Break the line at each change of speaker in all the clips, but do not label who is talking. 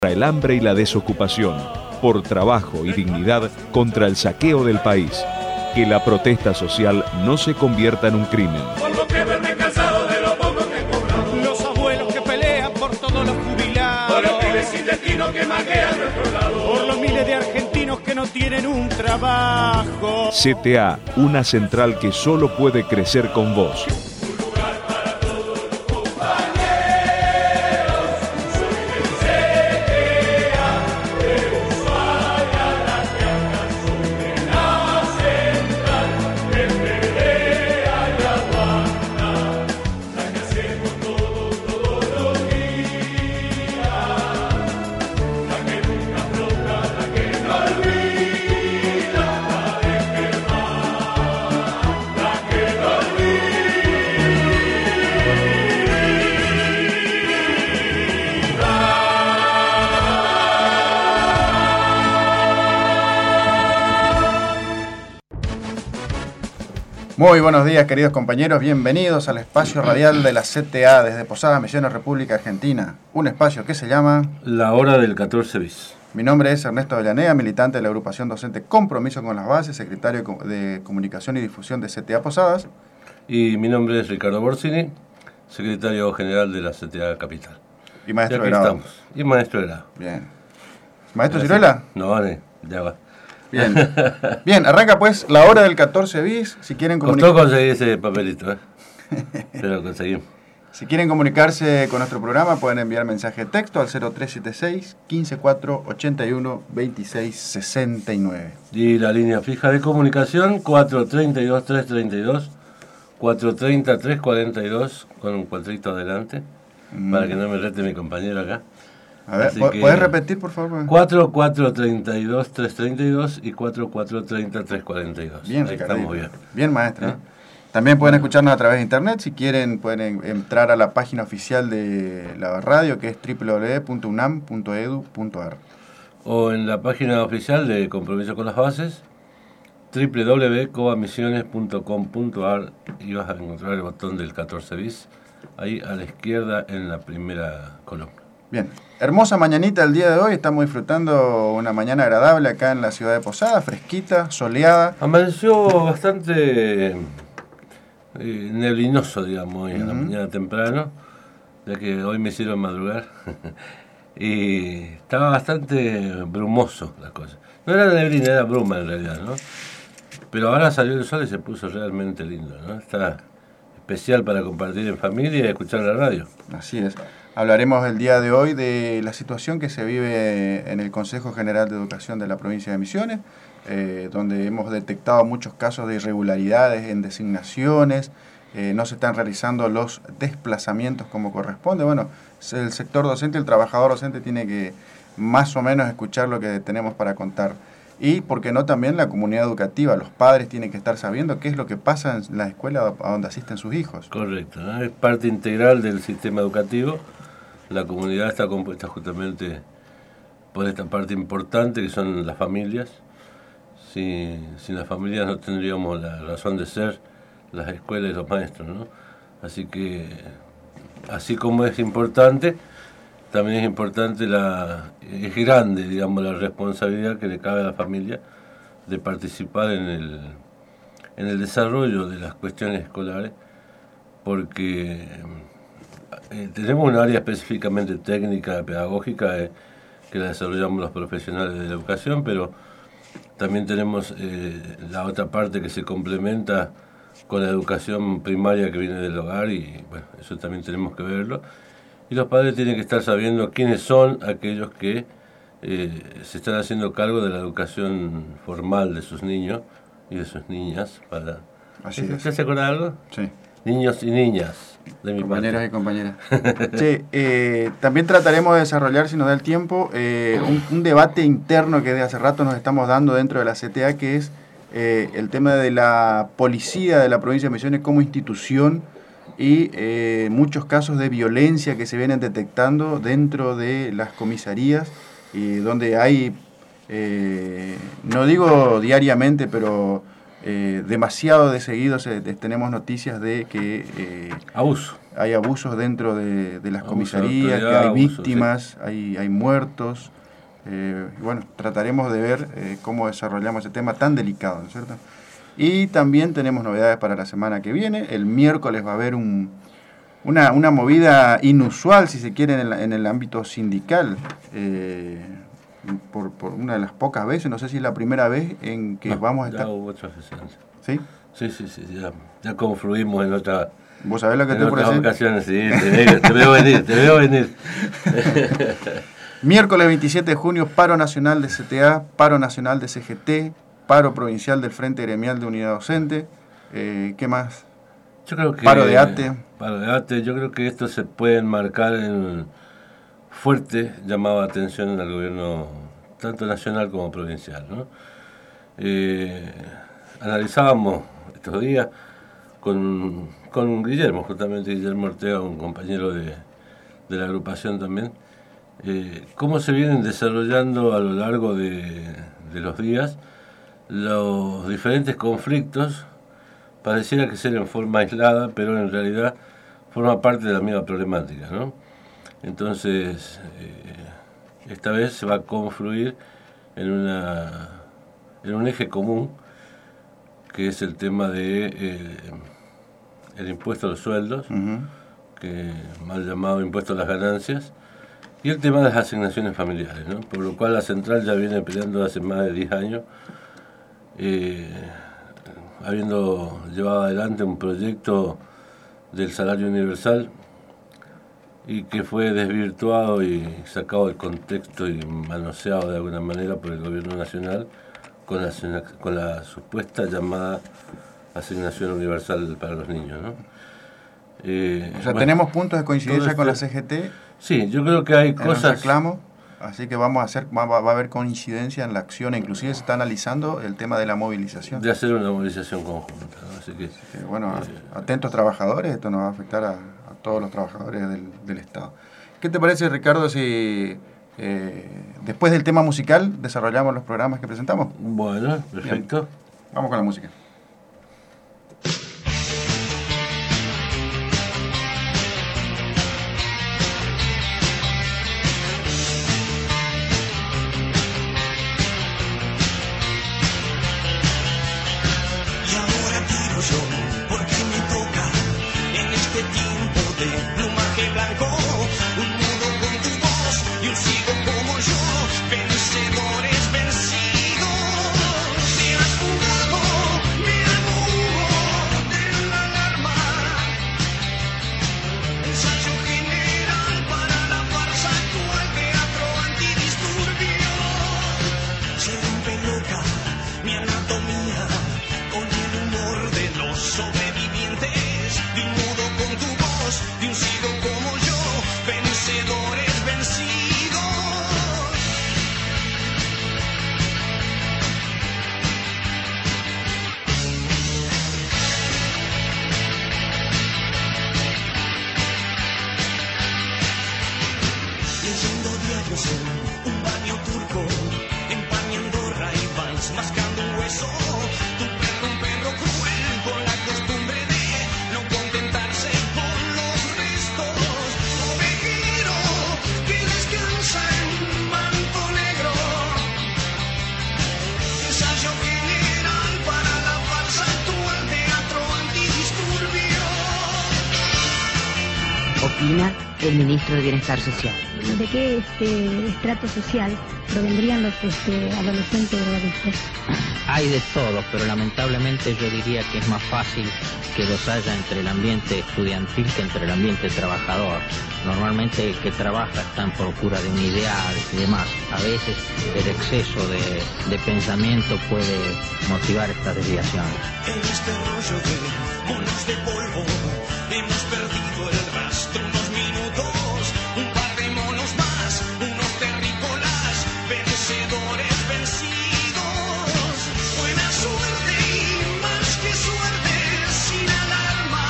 el hambre y la desocupación, por trabajo y dignidad contra el saqueo del país. Que la protesta social no se convierta en un crimen.
Por lo que verme cansado de lo poco que cobramos.
Los abuelos que pelean por todos los jubilados.
Por los pibes sin destino que maquean nuestro lado.
Por los miles de argentinos que no tienen un trabajo.
CTA, una central que solo puede crecer con vos.
Muy buenos días, queridos compañeros, bienvenidos al espacio radial de la CTA desde Posadas Misiones, República Argentina. Un espacio que se llama
La Hora del 14 bis.
Mi nombre es Ernesto Avellaneda, militante de la agrupación docente Compromiso con las Bases, secretario de Comunicación y Difusión de CTA Posadas.
Y mi nombre es Ricardo Borsini, secretario general de la CTA Capital.
Y maestro
de
grado.
Estamos. Y maestro de grado.
Bien. ¿Maestro Ciruela?
No, vale, ya va.
Bien. Bien, arranca pues la hora del 14 bis. Si quieren
Costó conseguir ese papelito, pero lo conseguimos.
Si quieren comunicarse con nuestro programa, pueden enviar mensaje de texto al 0376 154 81 26 69.
Y la línea fija de comunicación 432-332, 430-342, con un cuatrito adelante, para que no me rete mi compañero acá.
A ver, ¿puedes repetir, por favor?
4432-332 y 4430-342.
Bien,
ahí
Ricardo.
estamos bien.
Bien, maestra. También pueden escucharnos a través de internet. Si quieren, pueden entrar a la página oficial de la radio, que es www.unam.edu.ar.
O en la página oficial de Compromiso con las Bases, www.coamisiones.com.ar, y vas a encontrar el botón del 14 bis, ahí a la izquierda en la primera columna.
Bien, hermosa mañanita el día de hoy, estamos disfrutando una mañana agradable acá en la ciudad de Posadas, fresquita, soleada.
Amaneció bastante neblinoso, digamos, hoy en la mañana temprano, ya que hoy me hicieron madrugar, y estaba bastante brumoso la cosa. No era neblina, era bruma en realidad, ¿no? Pero ahora salió el sol y se puso realmente lindo, ¿no? Está especial para compartir en familia y escuchar la radio.
Así es. Hablaremos el día de hoy de la situación que se vive en el Consejo General de Educación de la provincia de Misiones, donde hemos detectado muchos casos de irregularidades en designaciones, no se están realizando los desplazamientos como corresponde. Bueno, el sector docente, el trabajador docente tiene que más o menos escuchar lo que tenemos para contar. Y, ¿por qué no?, también la comunidad educativa, los padres tienen que estar sabiendo qué es lo que pasa en la escuela a donde asisten sus hijos.
Correcto, ¿no? Es parte integral del sistema educativo. La comunidad está compuesta justamente por esta parte importante que son las familias. Sin las familias no tendríamos la razón de ser las escuelas y los maestros, ¿no? Así que, así como es importante, también es importante, es grande, digamos, la responsabilidad que le cabe a la familia de participar en el desarrollo de las cuestiones escolares, porque tenemos un área específicamente técnica, pedagógica, que la desarrollamos los profesionales de la educación, pero también tenemos la otra parte que se complementa con la educación primaria que viene del hogar, y bueno, eso también tenemos que verlo. Y los padres tienen que estar sabiendo quiénes son aquellos que se están haciendo cargo de la educación formal de sus niños y de sus niñas. ¿Usted se acuerda de algo?
Sí.
Niños y niñas, de mi
compañeras
parte.
y compañeras. Sí, también trataremos de desarrollar, si nos da el tiempo, un debate interno que de hace rato nos estamos dando dentro de la CTA, que es el tema de la policía de la provincia de Misiones como institución y muchos casos de violencia que se vienen detectando dentro de las comisarías, y donde hay, no digo diariamente, pero demasiado de seguido tenemos noticias de que hay abusos dentro de las comisarías, que hay víctimas, sí. hay muertos. Bueno, trataremos de ver cómo desarrollamos ese tema tan delicado, ¿no es cierto? Y también tenemos novedades para la semana que viene. El miércoles va a haber una movida inusual, si se quiere, en el ámbito sindical. Por una de las pocas veces, no sé si es la primera vez en que vamos a estar...
Ya hubo otras veces.
¿Sí?
Sí, ya confluimos en otra...
¿Vos sabés lo que te por decir?
Ocasiones, sí, te veo venir.
Miércoles 27 de junio, paro nacional de CTA, paro nacional de CGT, paro provincial del Frente Gremial de Unidad Docente. ¿Qué más?
Yo creo que...
Paro de ATE.
Yo creo que esto se puede enmarcar en fuerte llamado de atención al gobierno, tanto nacional como provincial, ¿no? Analizábamos estos días con Guillermo, justamente Guillermo Ortega, un compañero de la agrupación también, cómo se vienen desarrollando a lo largo de los días los diferentes conflictos. Pareciera que ser en forma aislada, pero en realidad forma parte de la misma problemática, ¿no? Entonces, esta vez se va a confluir en un eje común, que es el tema de el impuesto a los sueldos, que mal llamado impuesto a las ganancias, y el tema de las asignaciones familiares, ¿no? Por lo cual la central ya viene peleando hace más de 10 años, habiendo llevado adelante un proyecto del salario universal y que fue desvirtuado y sacado del contexto y manoseado de alguna manera por el gobierno nacional con la supuesta llamada asignación universal para los niños, ¿no?
O sea, tenemos puntos de coincidencia con la CGT.
Sí, yo creo que hay cosas...
reclamo, así que va a haber coincidencia en la acción, inclusive se está analizando el tema de la movilización.
De hacer una movilización conjunta, ¿no? Así que
bueno, atentos trabajadores, esto nos va a afectar a todos los trabajadores del Estado. ¿Qué te parece, Ricardo, si después del tema musical desarrollamos los programas que presentamos?
Bueno, perfecto.
Bien. Vamos con la música.
Opina el ministro de Bienestar Social.
¿De qué estrato social provendrían los adolescentes drogadictos?
Hay de todo, pero lamentablemente yo diría que es más fácil que los haya entre el ambiente estudiantil que entre el ambiente trabajador. Normalmente el que trabaja está en procura de un ideal y demás. A veces el exceso de pensamiento puede motivar estas desviaciones.
En este rollo de bolos de polvo hemos perdido el rastro unos minutos, un par de monos más, unos terrícolas, vencedores vencidos. Buena suerte y más que suerte, sin alarma.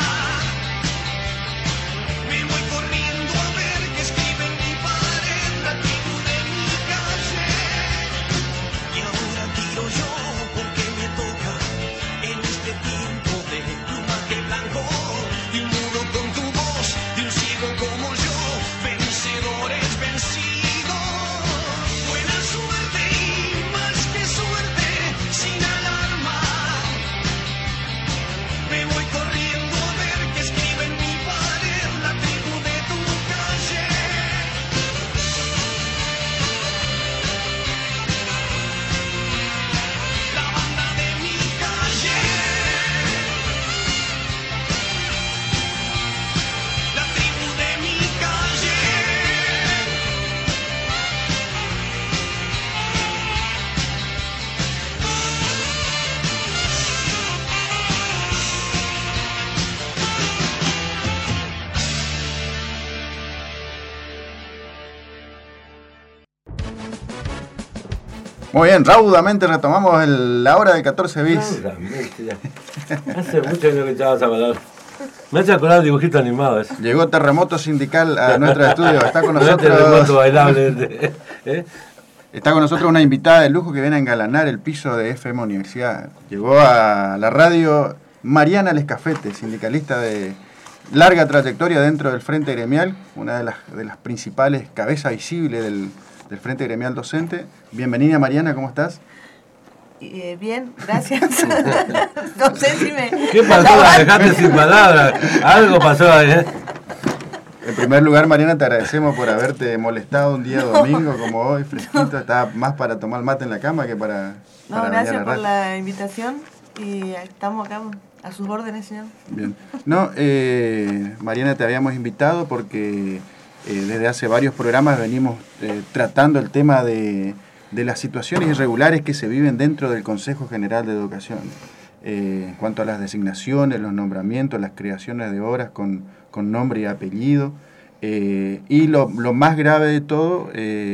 Me voy corriendo a ver qué escribe en mi pared, la actitud de mi calle. Y ahora tiro yo porque me toca
Muy bien, raudamente retomamos la hora de 14 bis.
Hace mucho años que estabas hablando. Me hace acordar el dibujito animado ese.
Llegó Terremoto Sindical a nuestro estudio. Está con
Terremoto
nosotros.
bailable.
Está con nosotros una invitada de lujo que viene a engalanar el piso de FM Universidad. Llegó a la radio Mariana Lescafete, sindicalista de larga trayectoria dentro del Frente Gremial, una de las principales cabezas visibles del Frente Gremial Docente. Bienvenida, Mariana, ¿cómo estás?
Bien, gracias. No sé si me...
¿Qué pasó? La dejaste sin palabras. Algo pasó ahí,
En primer lugar, Mariana, te agradecemos por haberte molestado un día domingo como hoy, fresquito. Estaba más para tomar mate en la cama que para
No, gracias por la invitación y estamos acá a sus órdenes, señor.
Bien. No, Mariana, te habíamos invitado porque desde hace varios programas venimos tratando el tema de las situaciones irregulares que se viven dentro del Consejo General de Educación. En cuanto a las designaciones, los nombramientos, las creaciones de horas con nombre y apellido. Y lo más grave de todo,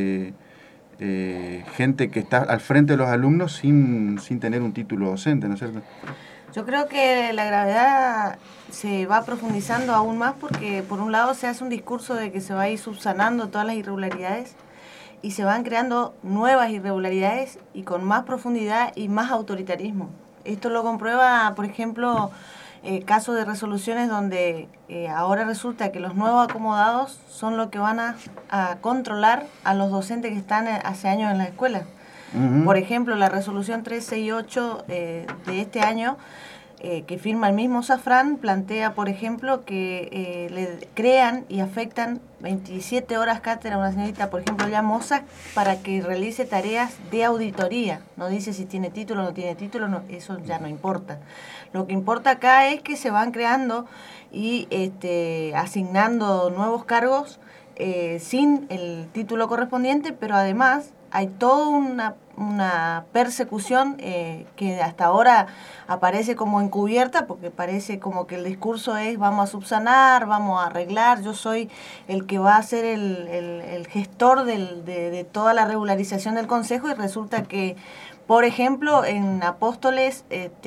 gente que está al frente de los alumnos sin tener un título docente, ¿no es cierto?
Yo creo que la gravedad se va profundizando aún más porque por un lado se hace un discurso de que se va a ir subsanando todas las irregularidades y se van creando nuevas irregularidades y con más profundidad y más autoritarismo. Esto lo comprueba, por ejemplo, casos de resoluciones donde ahora resulta que los nuevos acomodados son los que van a controlar a los docentes que están hace años en la escuela. Uh-huh. Por ejemplo, la resolución 368 de este año, que firma el mismo Zafrán, plantea, por ejemplo, que le crean y afectan 27 horas cátedra a una señorita, por ejemplo, Llamosa, para que realice tareas de auditoría. No dice si tiene título o no tiene título, no, eso ya no importa. Lo que importa acá es que se van creando y asignando nuevos cargos sin el título correspondiente, pero además hay toda una persecución que hasta ahora aparece como encubierta, porque parece como que el discurso es vamos a subsanar, vamos a arreglar, yo soy el que va a ser el gestor de toda la regularización del Consejo, y resulta que, por ejemplo, en Apóstoles,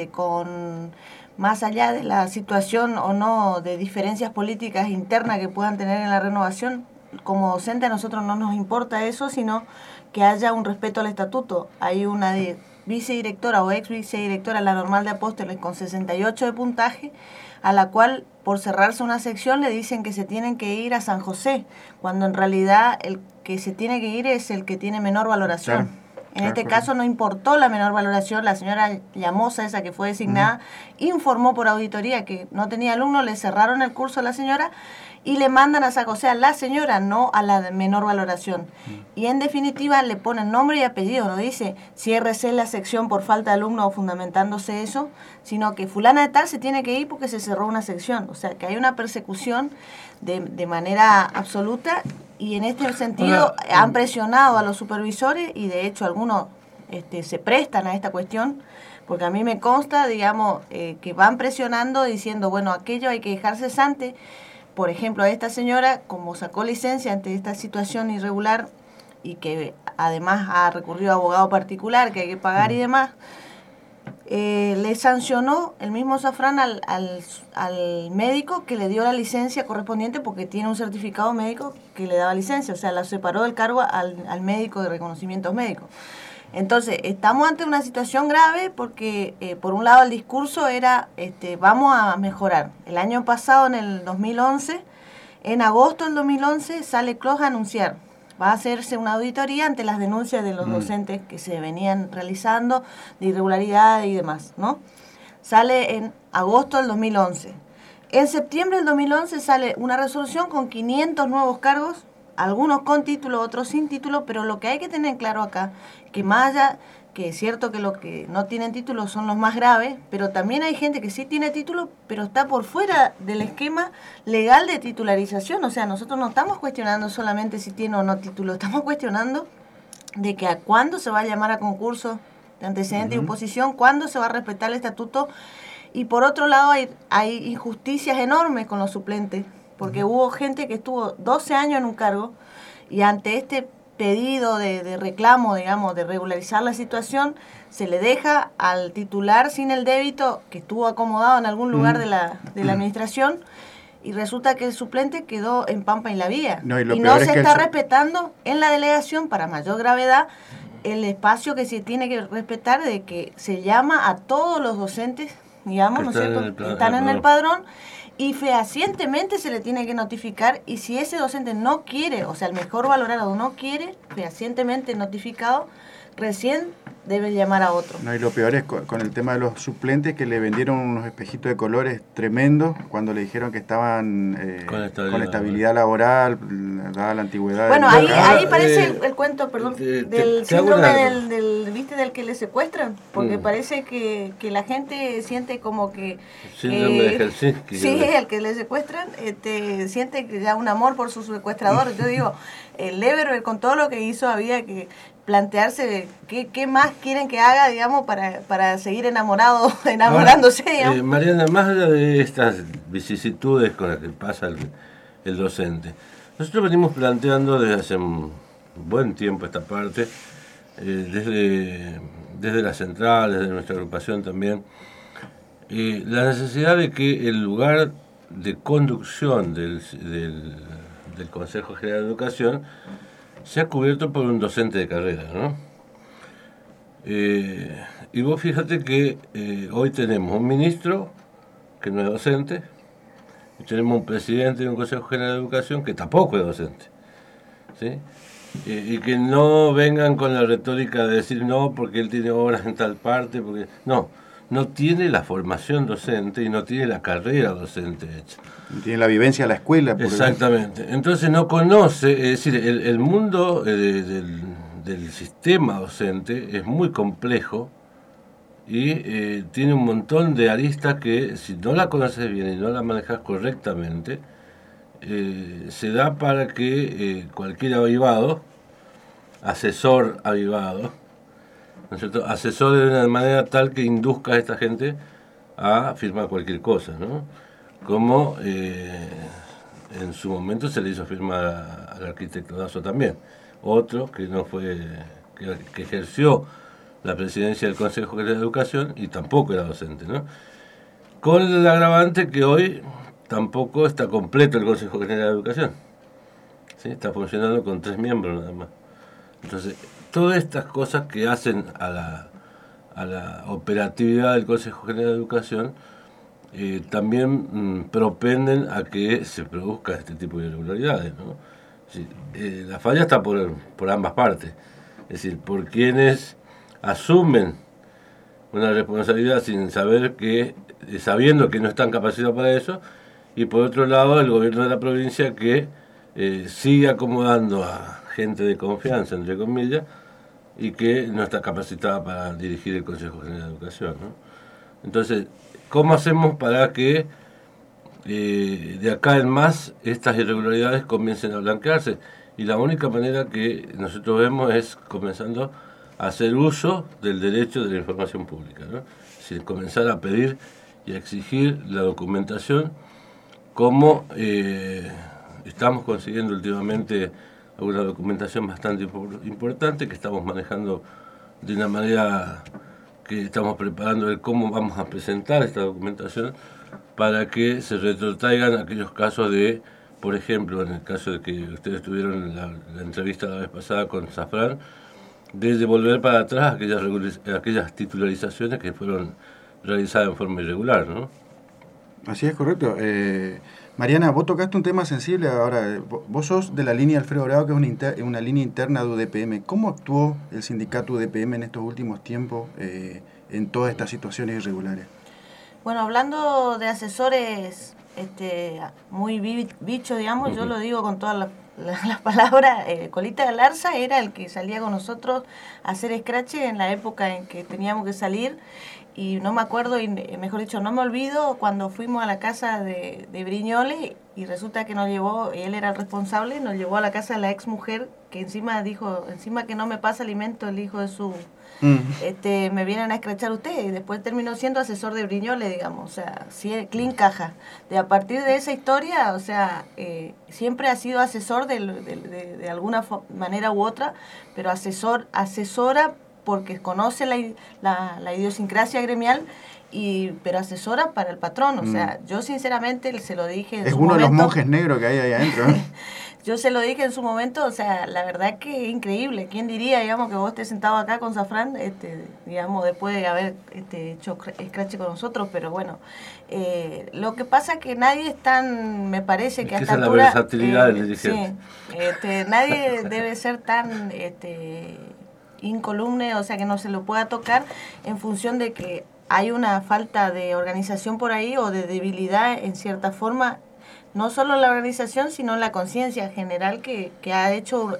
con más allá de la situación o no de diferencias políticas internas que puedan tener en la renovación, como docente a nosotros no nos importa eso, sino que haya un respeto al estatuto. Hay una vicedirectora o ex vicedirectora en la normal de Apóstoles con 68 de puntaje, a la cual por cerrarse una sección le dicen que se tienen que ir a San José, cuando en realidad el que se tiene que ir es el que tiene menor valoración. Claro. En este caso no importó la menor valoración, la señora Llamosa, esa que fue designada, informó por auditoría que no tenía alumno, le cerraron el curso a la señora y le mandan a San José a la señora, no a la de menor valoración. Y en definitiva le ponen nombre y apellido, no dice ciérrese la sección por falta de alumno o fundamentándose eso, sino que fulana de tal se tiene que ir porque se cerró una sección. O sea, que hay una persecución de manera absoluta, y en este sentido han presionado a los supervisores y de hecho algunos se prestan a esta cuestión, porque a mí me consta, digamos, que van presionando diciendo, bueno, aquello hay que dejar cesante. Por ejemplo, a esta señora, como sacó licencia ante esta situación irregular y que además ha recurrido a abogado particular, que hay que pagar y demás, le sancionó el mismo Zafrán al médico que le dio la licencia correspondiente, porque tiene un certificado médico que le daba licencia, o sea, la separó del cargo al médico de reconocimientos médicos. Entonces, estamos ante una situación grave porque, por un lado, el discurso era, vamos a mejorar. El año pasado, en el 2011, en agosto del 2011, sale CLOS a anunciar, va a hacerse una auditoría ante las denuncias de los docentes que se venían realizando, de irregularidades y demás, ¿no? Sale en agosto del 2011. En septiembre del 2011 sale una resolución con 500 nuevos cargos, algunos con título, otros sin título, pero lo que hay que tener claro acá, que más allá, que es cierto que los que no tienen título son los más graves, pero también hay gente que sí tiene título, pero está por fuera del esquema legal de titularización. O sea, nosotros no estamos cuestionando solamente si tiene o no título, estamos cuestionando de que a cuándo se va a llamar a concurso de antecedente y oposición, cuándo se va a respetar el estatuto. Y por otro lado hay injusticias enormes con los suplentes, porque hubo gente que estuvo 12 años en un cargo y ante este pedido de reclamo, digamos, de regularizar la situación, se le deja al titular sin el débito que estuvo acomodado en algún lugar de la administración, y resulta que el suplente quedó en Pampa y La Vía. No se está respetando en la delegación, para mayor gravedad, el espacio que se tiene que respetar, de que se llama a todos los docentes, digamos, ¿no es cierto?, que están en el padrón, y fehacientemente se le tiene que notificar, y si ese docente no quiere, o sea, el mejor valorado no quiere, fehacientemente notificado, recién debe llamar a otro.
No, y lo peor es con el tema de los suplentes, que le vendieron unos espejitos de colores tremendos cuando le dijeron que estaban con estabilidad laboral, dada la antigüedad.
Bueno, ahí parece el cuento, perdón, del síndrome del que le secuestran, porque parece que la gente siente como que...
Síndrome de Helsinki.
Sí, el que le secuestran siente que ya un amor por su secuestrador. Yo digo, el Leverberg, con todo lo que hizo, había que plantearse qué más quieren que haga, digamos, para seguir enamorándose.
Ahora, Mariana, más allá de estas vicisitudes con las que pasa el docente, nosotros venimos planteando desde hace un buen tiempo esta parte, desde la central, desde nuestra agrupación también, la necesidad de que el lugar de conducción del Consejo General de Educación sea cubierto por un docente de carrera, ¿no? Y vos fíjate que hoy tenemos un ministro que no es docente, y tenemos un presidente de un Consejo General de Educación que tampoco es docente, ¿sí? Y que no vengan con la retórica de decir no, porque él tiene obras en tal parte, porque no tiene la formación docente y no tiene la carrera docente hecha.
No tiene la vivencia de la escuela.
Exactamente. Entonces no conoce, es decir, el mundo del sistema docente es muy complejo y tiene un montón de aristas que, si no la conoces bien y no la manejas correctamente, se da para que cualquier avivado, asesor avivado, ¿no es cierto?, asesore de una manera tal que induzca a esta gente a firmar cualquier cosa, ¿no? Como en su momento se le hizo firmar al arquitecto Dazo también, otro que no fue, que ejerció la presidencia del Consejo General de Educación y tampoco era docente, ¿no? Con el agravante que hoy tampoco está completo el Consejo General de Educación, ¿sí? Está funcionando con 3 miembros nada más. Entonces, todas estas cosas que hacen a la operatividad del Consejo General de Educación también propenden a que se produzca este tipo de irregularidades, ¿no? Sí, la falla está por ambas partes, es decir, por quienes asumen una responsabilidad sin saber sabiendo que no están capacitados para eso, y por otro lado el gobierno de la provincia que sigue acomodando a gente de confianza, entre comillas, y que no está capacitada para dirigir el Consejo General de Educación, ¿no? Entonces, ¿cómo hacemos para que de acá en más estas irregularidades comiencen a blanquearse? Y la única manera que nosotros vemos es comenzando a hacer uso del derecho de la información pública, ¿no? Es decir, comenzar a pedir y a exigir la documentación, como estamos consiguiendo últimamente una documentación bastante importante que estamos manejando de una manera que estamos preparando de cómo vamos a presentar esta documentación para que se retrotraigan aquellos casos de, por ejemplo, en el caso de que ustedes tuvieron la entrevista la vez pasada con Zafrán, de devolver para atrás aquellas titularizaciones que fueron realizadas en forma irregular, ¿no?
Así es, correcto. Mariana, vos tocaste un tema sensible ahora. Vos sos de la línea Alfredo Bravo, que es una línea interna de UDPM. ¿Cómo actuó el sindicato UDPM en estos últimos tiempos en todas estas situaciones irregulares?
Bueno, hablando de asesores muy bichos, digamos, yo lo digo con todas las palabras, Colita Galarza era el que salía con nosotros a hacer scratch en la época en que teníamos que salir. Y no me acuerdo, y mejor dicho, no me olvido cuando fuimos a la casa de Briñoles y resulta que nos llevó, él era el responsable, nos llevó a la casa de la ex mujer, que encima dijo, encima que no me pasa alimento el hijo de su... me vienen a escrachar ustedes, y después terminó siendo asesor de Briñoles, digamos, o sea, sí, clean caja. A partir de esa historia, o sea, siempre ha sido asesor de alguna manera u otra, pero asesora porque conoce la idiosincrasia gremial, pero asesora para el patrón, o sea, yo sinceramente se lo dije en
es
su
uno
momento,
de los monjes negros que hay ahí adentro, ¿eh?
Yo se lo dije en su momento, o sea, la verdad que es increíble. ¿Quién diría, digamos, que vos estés sentado acá con Zafrán, digamos, después de haber hecho scratch con nosotros? Pero bueno, lo que pasa es que nadie es tan, me parece que hasta altura...
Esa es la versatilidad del dirigente.
Sí, nadie debe ser tan incolumne, o sea, que no se lo pueda tocar en función de que hay una falta de organización por ahí o de debilidad en cierta forma, no solo la organización, sino la conciencia general que ha hecho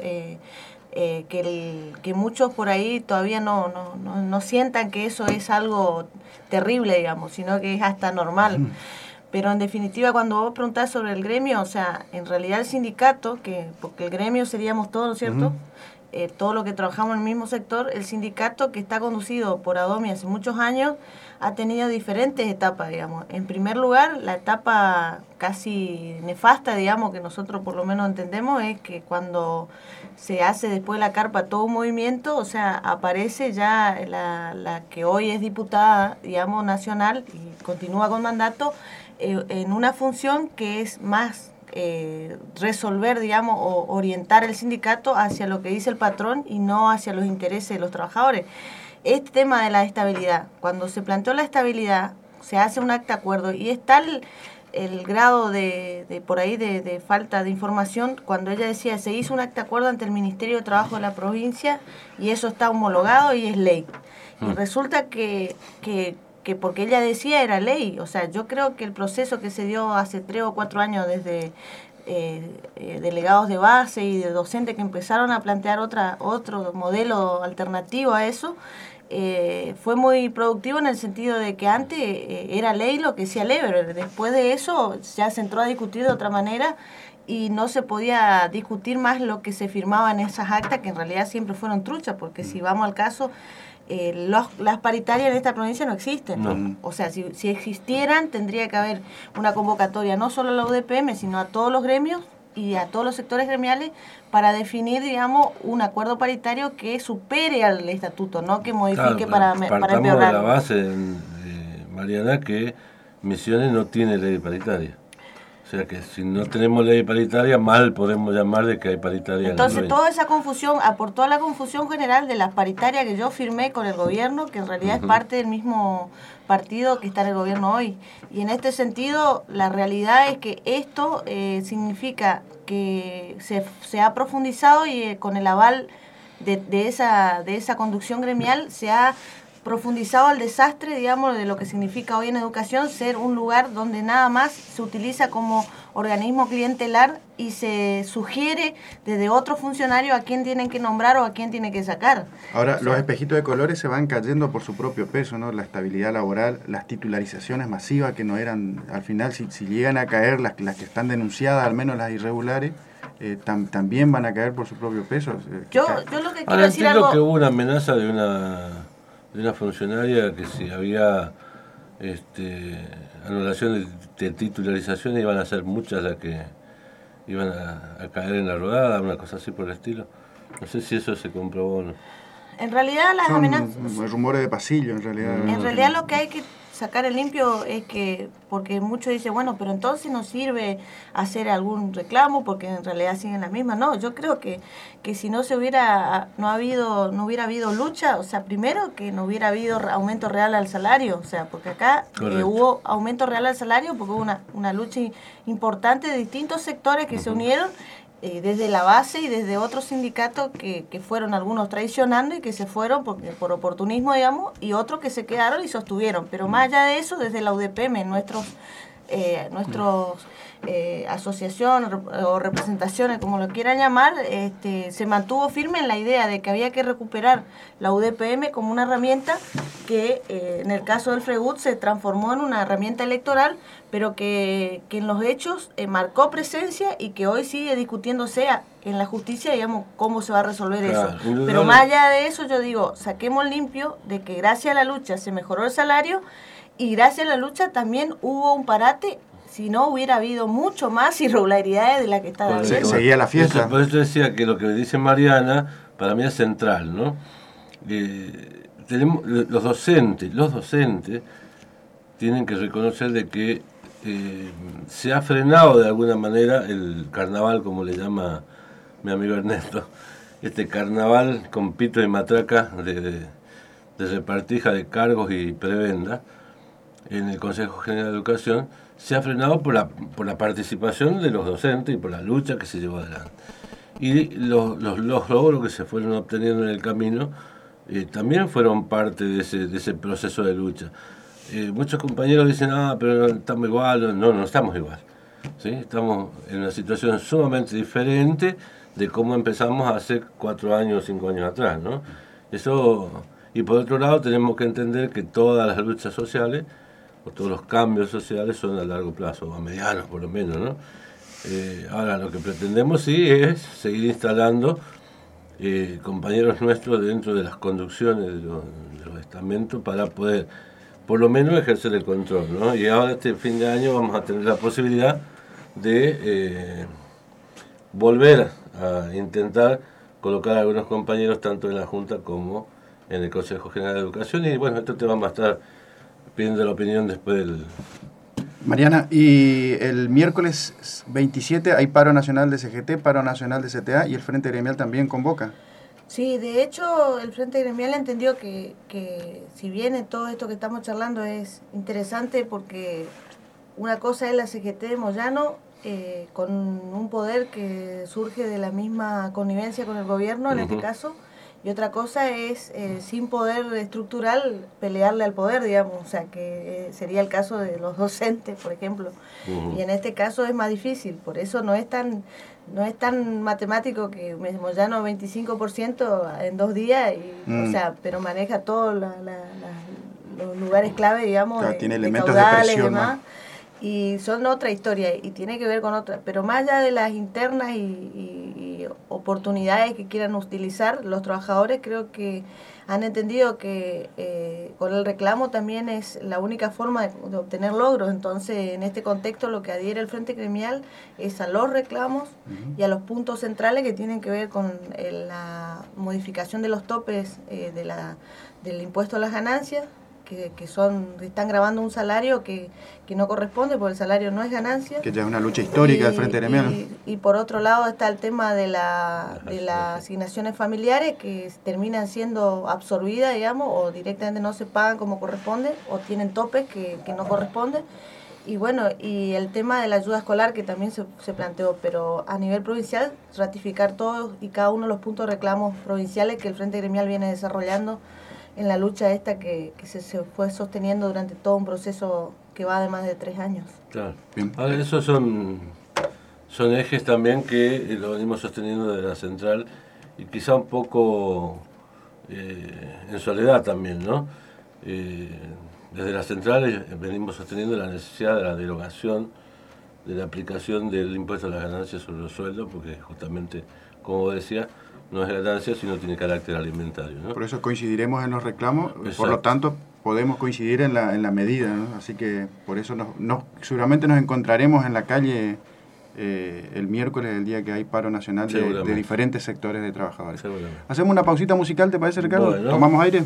que muchos por ahí todavía no sientan que eso es algo terrible, digamos, sino que es hasta normal. Pero en definitiva, cuando vos preguntás sobre el gremio, o sea, en realidad el sindicato, porque el gremio seríamos todos, ¿no es cierto? Todo lo que trabajamos en el mismo sector, el sindicato que está conducido por ADOMI hace muchos años ha tenido diferentes etapas, digamos. En primer lugar, la etapa casi nefasta, digamos, que nosotros por lo menos entendemos, es que cuando se hace después de la carpa todo un movimiento, o sea, aparece ya la que hoy es diputada, digamos, nacional y continúa con mandato, en una función que es más resolver, digamos, o orientar el sindicato hacia lo que dice el patrón y no hacia los intereses de los trabajadores. Este tema de la estabilidad, cuando se planteó la estabilidad, se hace un acta de acuerdo y es tal el grado de por ahí de falta de información, cuando ella decía, se hizo un acta de acuerdo ante el Ministerio de Trabajo de la provincia y eso está homologado y es ley. Y resulta que porque ella decía era ley, o sea, yo creo que el proceso que se dio hace 3 o 4 años desde delegados de base y de docentes que empezaron a plantear otro modelo alternativo a eso, fue muy productivo en el sentido de que antes era ley lo que decía Lever, después de eso ya se entró a discutir de otra manera y no se podía discutir más lo que se firmaba en esas actas, que en realidad siempre fueron truchas, porque si vamos al caso, las paritarias en esta provincia no existen. No. O sea, si existieran, tendría que haber una convocatoria no solo a la UDPM, sino a todos los gremios y a todos los sectores gremiales para definir, digamos, un acuerdo paritario que supere al estatuto, no que modifique para empeorarlo.
Partamos de la base, Mariana, que Misiones no tiene ley paritaria. O sea que si no tenemos ley paritaria, mal podemos llamar de que hay paritaria.
Entonces toda esa confusión aportó a la confusión general de las paritarias que yo firmé con el gobierno, que en realidad es parte del mismo partido que está en el gobierno hoy. Y en este sentido, la realidad es que esto significa que se ha profundizado y con el aval de esa conducción gremial se ha profundizado el desastre, digamos, de lo que significa hoy en educación ser un lugar donde nada más se utiliza como organismo clientelar y se sugiere desde otro funcionario a quién tienen que nombrar o a quién tienen que sacar.
Ahora, los espejitos de colores se van cayendo por su propio peso, ¿no? La estabilidad laboral, las titularizaciones masivas que no eran, al final, si llegan a caer las que están denunciadas, al menos las irregulares, también van a caer por su propio peso.
Yo lo que quiero decir algo...
que hubo una amenaza de una funcionaria que si había anulación de titularizaciones iban a ser muchas las que iban a caer en la rodada, una cosa así por el estilo. No sé si eso se comprobó o no.
En realidad las amenazas...
rumores de pasillo, en realidad.
En realidad lo que hay que sacar el limpio es que, porque muchos dicen, bueno, pero entonces no sirve hacer algún reclamo porque en realidad siguen las mismas. No, yo creo que si no hubiera habido lucha, o sea, primero que no hubiera habido aumento real al salario, o sea, porque acá hubo aumento real al salario porque hubo una lucha importante de distintos sectores que se unieron desde la base y desde otros sindicatos que fueron algunos traicionando y que se fueron por oportunismo, digamos, y otros que se quedaron y sostuvieron. Pero más allá de eso, desde la UDPM, nuestros asociación o representaciones, como lo quieran llamar, se mantuvo firme en la idea de que había que recuperar la UDPM como una herramienta que en el caso del FREGUT se transformó en una herramienta electoral, pero que en los hechos marcó presencia y que hoy sigue discutiéndose en la justicia, digamos, cómo se va a resolver eso. Pero más allá de eso, yo digo, saquemos limpio de que gracias a la lucha se mejoró el salario y gracias a la lucha también hubo un parate. Si no, hubiera habido mucho más irregularidades de la que estaba habiendo.
Seguía la fiesta.
Por eso decía que lo que dice Mariana, para mí es central, ¿no? Tenemos los docentes tienen que reconocer de que se ha frenado de alguna manera el carnaval, como le llama mi amigo Ernesto, este carnaval con pito y matraca de repartija de cargos y prebenda en el Consejo General de Educación. Se ha frenado por la participación de los docentes y por la lucha que se llevó adelante. Y los logros que se fueron obteniendo en el camino también fueron parte de ese proceso de lucha. Muchos compañeros dicen, pero estamos igual. No estamos igual. ¿Sí? Estamos en una situación sumamente diferente de cómo empezamos hace 4 años, 5 años atrás, ¿no? Y por otro lado tenemos que entender que todas las luchas sociales o todos los cambios sociales son a largo plazo, o a medianos por lo menos, ¿no? Ahora lo que pretendemos sí es seguir instalando compañeros nuestros dentro de las conducciones de los estamentos para poder por lo menos ejercer el control, ¿no? Y ahora este fin de año vamos a tener la posibilidad de volver a intentar colocar a algunos compañeros tanto en la Junta como en el Consejo General de Educación, y bueno, esto te vamos a estar pidiendo la opinión después del...
Mariana, y el miércoles 27 hay paro nacional de CGT, paro nacional de CTA, y el Frente Gremial también convoca.
Sí, de hecho el Frente Gremial entendió que si bien todo esto que estamos charlando es interesante, porque una cosa es la CGT de Moyano, con un poder que surge de la misma connivencia con el gobierno en este caso, y otra cosa es, sin poder estructural, pelearle al poder, digamos, o sea, que sería el caso de los docentes, por ejemplo. Y en este caso es más difícil, por eso no es tan matemático que Moyano 25% en 2 días, o sea, pero maneja todos los lugares clave, digamos,
claro, tiene elementos
caudales
de presión,
y demás.
¿no?
Y son otra historia y tiene que ver con otra, pero más allá de las internas y oportunidades que quieran utilizar los trabajadores, creo que han entendido que con el reclamo también es la única forma de obtener logros. Entonces, en este contexto, lo que adhiere el Frente Gremial es a los reclamos y a los puntos centrales que tienen que ver con la modificación de los topes del impuesto a las ganancias, que están grabando un salario que no corresponde, porque el salario no es ganancia. Que
ya es una lucha histórica del Frente Gremial.
Y por otro lado está el tema de las asignaciones familiares, que terminan siendo absorbidas, digamos, o directamente no se pagan como corresponde, o tienen topes que no corresponden. Y bueno, y el tema de la ayuda escolar, que también se planteó, pero a nivel provincial, ratificar todos y cada uno de los puntos de reclamos provinciales que el Frente Gremial viene desarrollando en la lucha esta que se fue sosteniendo durante todo un proceso que va de más de 3 años.
Claro. Ahora, esos son ejes también que lo venimos sosteniendo desde la central y quizá un poco en soledad también, ¿no? Desde la central venimos sosteniendo la necesidad de la derogación de la aplicación del impuesto a las ganancias sobre los sueldos, porque justamente, como decía, no es ganancia, sino tiene carácter alimentario, ¿no?
Por eso coincidiremos en los reclamos.
Exacto.
Por lo tanto podemos coincidir en la medida, ¿no? Así que por eso seguramente nos encontraremos en la calle el miércoles, el día que hay paro nacional de diferentes sectores de trabajadores. Hacemos una pausita musical, ¿te parece, Ricardo?
Bueno.
¿Tomamos aire?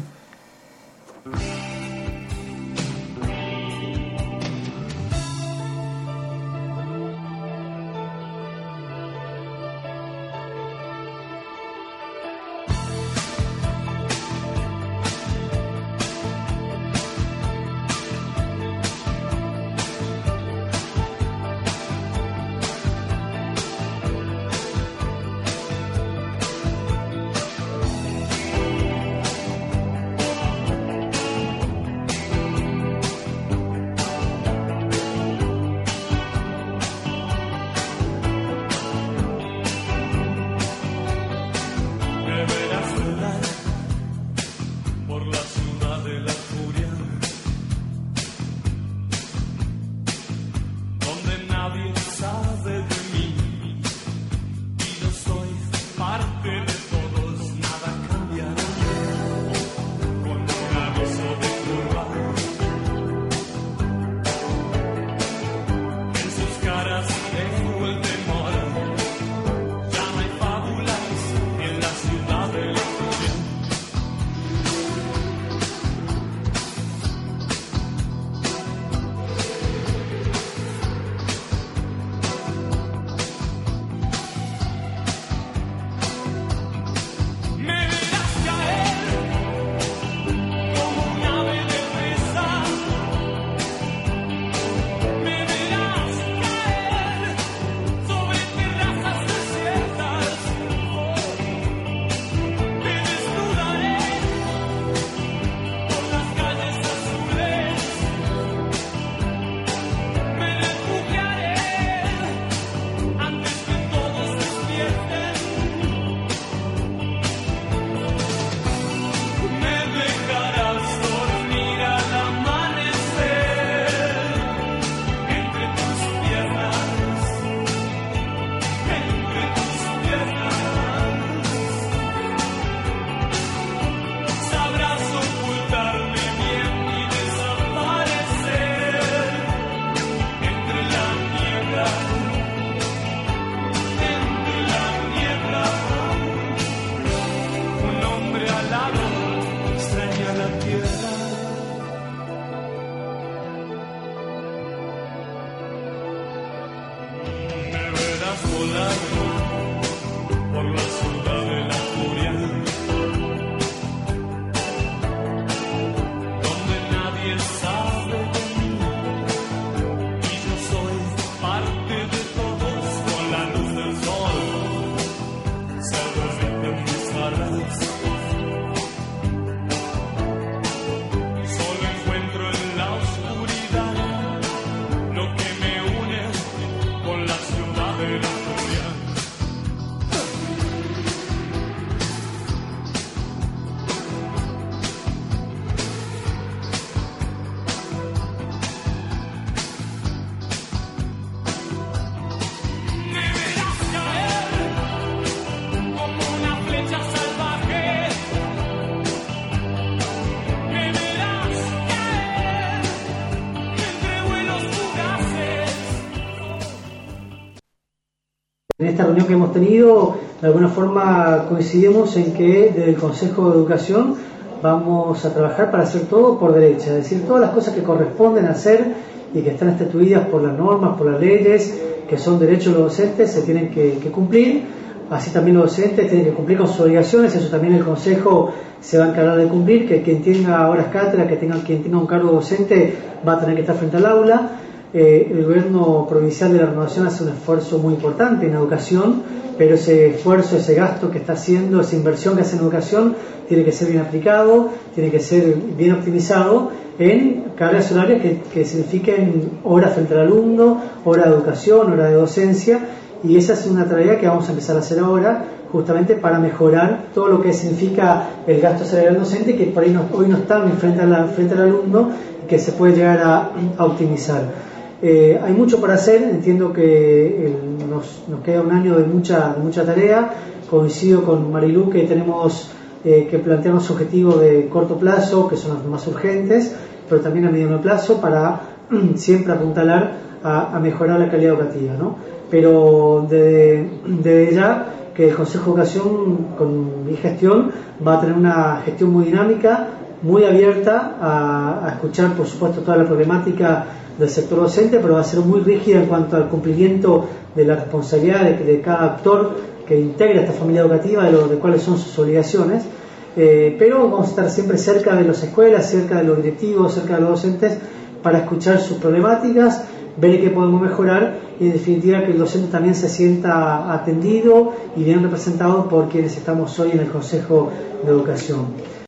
En esta reunión que hemos tenido, de alguna forma coincidimos en que desde el Consejo de Educación vamos a trabajar para hacer todo por derecha, es decir, todas las cosas que corresponden hacer y que están instituidas por las normas, por las leyes, que son derechos de los docentes, se tienen que cumplir. Así también los docentes tienen que cumplir con sus obligaciones, eso también el Consejo se va a encargar de cumplir, que quien tenga horas cátedra, quien tenga un cargo docente va a tener que estar frente al aula. El gobierno provincial de la Renovación hace un esfuerzo muy importante en educación, pero ese esfuerzo, ese gasto que está haciendo, esa inversión que hace en educación, tiene que ser bien aplicado, tiene que ser bien optimizado en cargas horarias que signifiquen horas frente al alumno, hora de educación, hora de docencia, y esa es una tarea que vamos a empezar a hacer ahora, justamente para mejorar todo lo que significa el gasto salarial docente, que por ahí hoy no está frente al alumno, y que se puede llegar a optimizar. Hay mucho para hacer, entiendo que nos queda un año de mucha tarea. Coincido con Marilu que tenemos que plantearnos objetivos de corto plazo, que son los más urgentes, pero también a mediano plazo, para siempre apuntalar a mejorar la calidad educativa, ¿no? Pero desde ya que el Consejo de Educación, con mi gestión, va a tener una gestión muy dinámica, muy abierta a escuchar, por supuesto, toda la problemática del sector docente, pero va a ser muy rígida en cuanto al cumplimiento de la responsabilidad de cada actor que integra esta familia educativa, de cuáles son sus obligaciones, pero vamos a estar siempre cerca de las escuelas, cerca de los directivos, cerca de los docentes, para escuchar sus problemáticas, ver qué podemos mejorar y en definitiva que el docente también se sienta atendido y bien representado por quienes estamos hoy en el Consejo de Educación.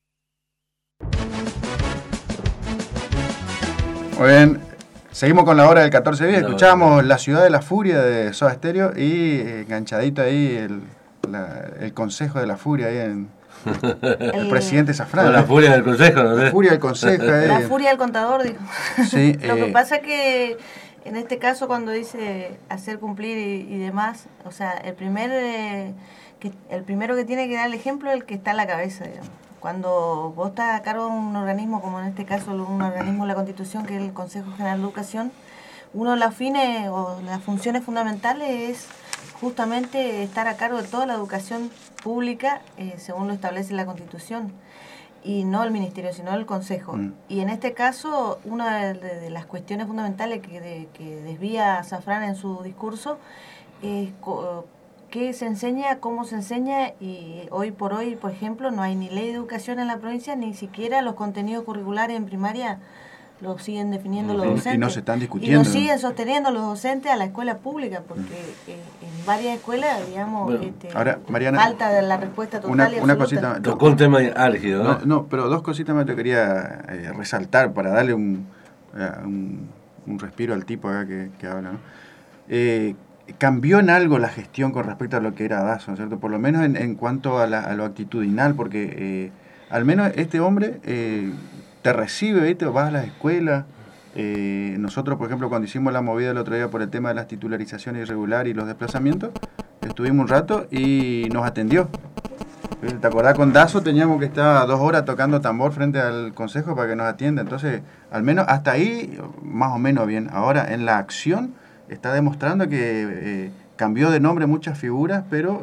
Muy bien, seguimos con la hora del 14 días. Escuchábamos La Ciudad de la Furia de Soda Stereo y enganchadito ahí el Consejo de la Furia ahí en el presidente Zafrán.
La furia del Consejo, ¿no?
La furia del Consejo.
La furia del contador, dijo.
Sí,
Lo que pasa que en este caso cuando dice hacer cumplir y demás, o sea, el primero que tiene que dar el ejemplo es el que está en la cabeza, digamos. Cuando vos estás a cargo de un organismo, como en este caso un organismo de la Constitución, que es el Consejo General de Educación, uno de los fines o las funciones fundamentales es justamente estar a cargo de toda la educación pública, según lo establece la Constitución, y no el Ministerio, sino el Consejo. Y en este caso, una de las cuestiones fundamentales que desvía Zafrán en su discurso es qué se enseña, cómo se enseña, y hoy por hoy, por ejemplo, no hay ni ley de educación en la provincia, ni siquiera los contenidos curriculares en primaria los siguen definiendo los docentes. Y
no se están discutiendo.
Y nos siguen sosteniendo los docentes a la escuela pública, porque en varias escuelas, digamos,
ahora, Mariana,
falta de la respuesta total y
una cosita.
Tocó un tema álgido, ¿no?
No, pero dos cositas más te quería resaltar para darle un respiro al tipo acá que habla, ¿no? ¿Cambió en algo la gestión con respecto a lo que era DASO, ¿no es cierto? Por lo menos en cuanto a lo actitudinal, porque al menos este hombre te recibe, ¿viste? Vas a las escuelas. Nosotros, por ejemplo, cuando hicimos la movida el otro día por el tema de las titularizaciones irregulares y los desplazamientos, estuvimos un rato y nos atendió. ¿Te acordás? Con DASO teníamos que estar 2 horas tocando tambor frente al consejo para que nos atienda. Entonces, al menos hasta ahí, más o menos bien. Ahora, en la acción, está demostrando que cambió de nombre muchas figuras, pero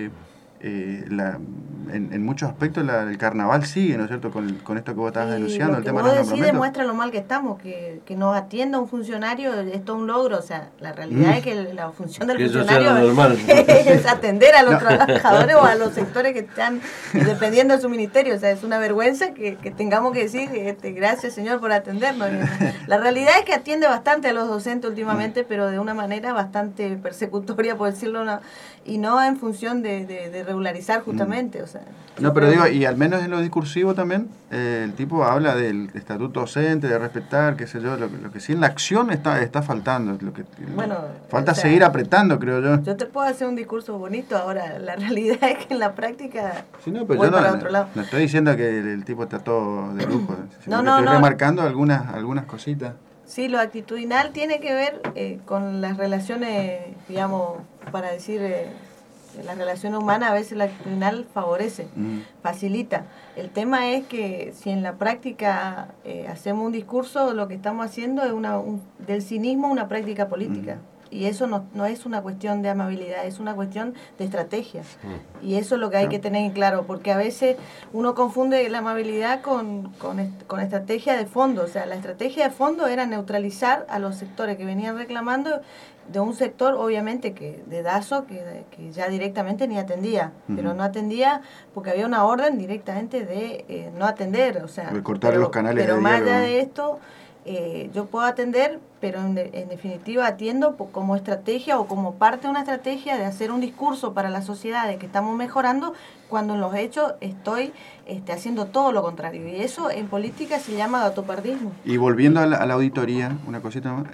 en muchos aspectos el carnaval sigue, ¿no es cierto?, con esto que vos estabas denunciando, el tema de los nombramientos.
Sí, demuestra lo mal que estamos, que nos atienda un funcionario, es todo un logro. O sea, la realidad es que la función del funcionario es atender a los trabajadores o a los sectores que están dependiendo de su ministerio. O sea, es una vergüenza que tengamos que decir gracias, señor, por atendernos. La realidad es que atiende bastante a los docentes últimamente, pero de una manera bastante persecutoria, por decirlo, y no en función de regularizar justamente. O sea,
no, pero digo, y al menos en lo discursivo también, el tipo habla del estatuto docente, de respetar, qué sé yo, lo que sí en la acción está faltando. Falta seguir apretando, creo yo.
Yo te puedo hacer un discurso bonito, ahora la realidad es que en la práctica
sí, no, pero yo no estoy diciendo que el tipo está todo de lujo, estoy remarcando algunas cositas.
Sí, lo actitudinal tiene que ver con las relaciones, digamos, para decir, las relaciones humanas a veces la actitudinal favorece, facilita. El tema es que si en la práctica hacemos un discurso, lo que estamos haciendo es del cinismo una práctica política. Y eso no es una cuestión de amabilidad, es una cuestión de estrategia. Y eso es lo que hay que tener en claro, porque a veces uno confunde la amabilidad con estrategia de fondo. O sea, la estrategia de fondo era neutralizar a los sectores que venían reclamando, de un sector obviamente que de Dazo que ya directamente ni atendía, pero no atendía porque había una orden directamente de no atender, o sea,
de cortar los canales
pero
de
más
diálogo.
allá de esto, yo puedo atender, pero en definitiva atiendo como estrategia o como parte de una estrategia de hacer un discurso para la sociedad de que estamos mejorando, cuando en los hechos estoy haciendo todo lo contrario. Y eso en política se llama gatopardismo.
Y volviendo a la auditoría, una cosita más,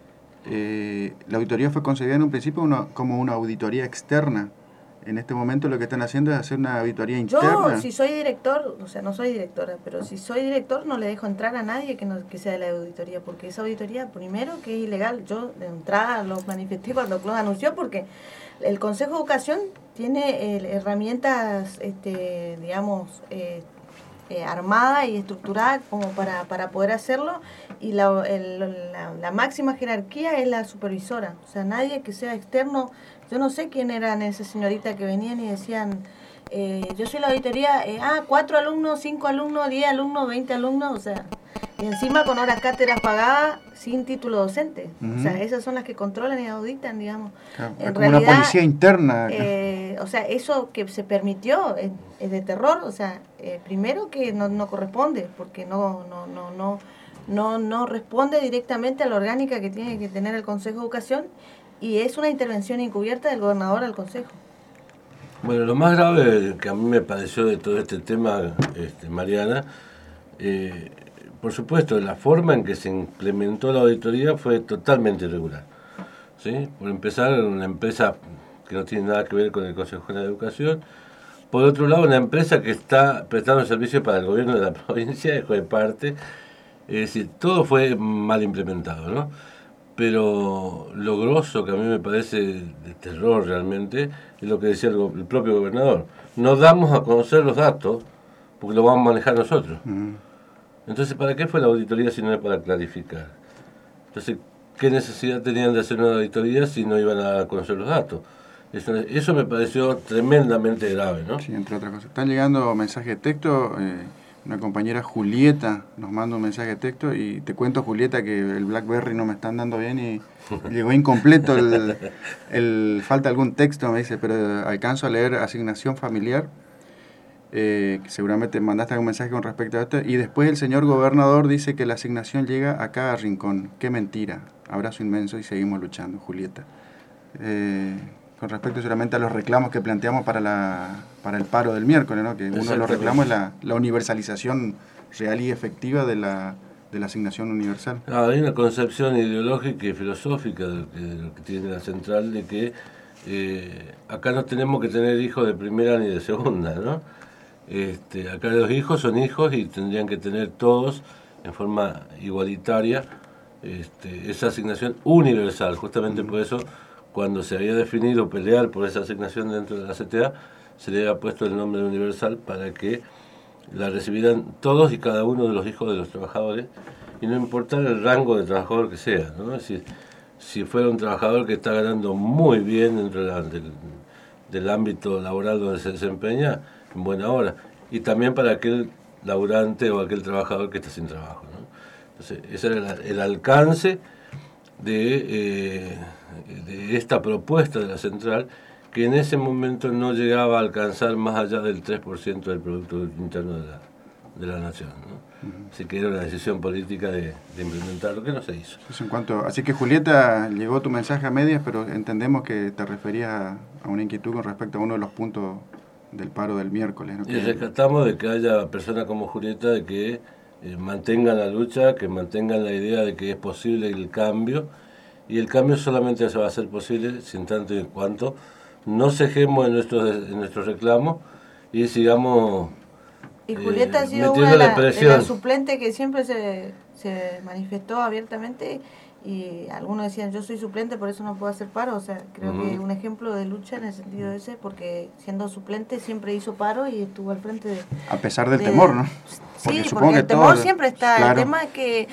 la auditoría fue concebida en un principio como una auditoría externa. En este momento lo que están haciendo es hacer una auditoría interna.
Yo, si soy director, o sea, no soy directora, pero si soy director no le dejo entrar a nadie que sea de la auditoría, porque esa auditoría, primero, que es ilegal. Yo de entrada lo manifesté cuando Claude anunció, porque el Consejo de Educación tiene herramientas, digamos, armada y estructurada como para poder hacerlo, y la máxima jerarquía es la supervisora, o sea, nadie que sea externo. Yo no sé quién eran esas señoritas que venían y decían, yo soy la auditoría, 4 alumnos, 5 alumnos, 10 alumnos, 20 alumnos, o sea, y encima con horas cátedras pagadas sin título docente. O sea, esas son las que controlan y auditan, digamos.
Claro,
en
como
realidad,
una policía interna.
O sea, eso que se permitió es de terror, o sea, primero que no corresponde, porque no responde directamente a la orgánica que tiene que tener el Consejo de Educación, y es una intervención encubierta del gobernador al Consejo.
Bueno, lo más grave que a mí me pareció de todo este tema, Mariana, por supuesto, la forma en que se implementó la auditoría fue totalmente irregular, ¿sí? Por empezar, una empresa que no tiene nada que ver con el Consejo General de Educación. Por otro lado, una empresa que está prestando servicio para el gobierno de la provincia, dejó de parte. Es decir, todo fue mal implementado, ¿no? Pero lo grosso que a mí me parece de terror realmente es lo que decía el propio gobernador. No damos a conocer los datos porque lo vamos a manejar nosotros. Entonces, ¿para qué fue la auditoría si no es para clarificar? Entonces, ¿qué necesidad tenían de hacer una auditoría si no iban a conocer los datos? Eso me pareció tremendamente grave, ¿no?
Sí, entre otras cosas. Están llegando mensajes de texto. Una compañera Julieta nos manda un mensaje de texto, y te cuento, Julieta, que el BlackBerry no me están dando bien y llegó incompleto falta algún texto, me dice, pero alcanzo a leer asignación familiar. Que seguramente mandaste algún mensaje con respecto a esto. Y después el señor gobernador dice que la asignación llega a cada rincón. Qué mentira. Abrazo inmenso y seguimos luchando, Julieta. Con respecto seguramente a los reclamos que planteamos para el paro del miércoles, ¿no? Que uno de los reclamos es la universalización real y efectiva de la asignación universal.
Hay una concepción ideológica y filosófica de lo que tiene la central, de que acá no tenemos que tener hijos de primera ni de segunda, ¿no? Acá los hijos son hijos y tendrían que tener todos en forma igualitaria esa asignación universal. Justamente por eso, cuando se había definido pelear por esa asignación dentro de la CTA, se le había puesto el nombre de universal para que la recibieran todos y cada uno de los hijos de los trabajadores, y no importar el rango de trabajador que sea, ¿no? Es decir, si fuera un trabajador que está ganando muy bien dentro del ámbito laboral donde se desempeña, en buena hora, y también para aquel laburante o aquel trabajador que está sin trabajo, ¿no? Entonces, ese era el alcance de esta propuesta de la central, que en ese momento no llegaba a alcanzar más allá del 3% del Producto Interno de la Nación, ¿no? Así que era una decisión política de implementar lo que no se hizo.
Así que, Julieta, llegó tu mensaje a medias, pero entendemos que te referías a una inquietud con respecto a uno de los puntos del paro del miércoles, ¿no?
Y rescatamos de que haya personas como Julieta de que mantengan la lucha, que mantengan la idea de que es posible el cambio, y el cambio solamente se va a hacer posible sin tanto y en cuanto no cejemos en nuestros reclamos y sigamos.
Y Julieta ha sido una de las suplentes que siempre se manifestó abiertamente, y algunos decían, yo soy suplente, por eso no puedo hacer paro. O sea, creo que es un ejemplo de lucha en el sentido ese, porque siendo suplente siempre hizo paro y estuvo al frente de...
A pesar del temor, ¿no?
Sí, porque el temor siempre está. Claro. El tema es que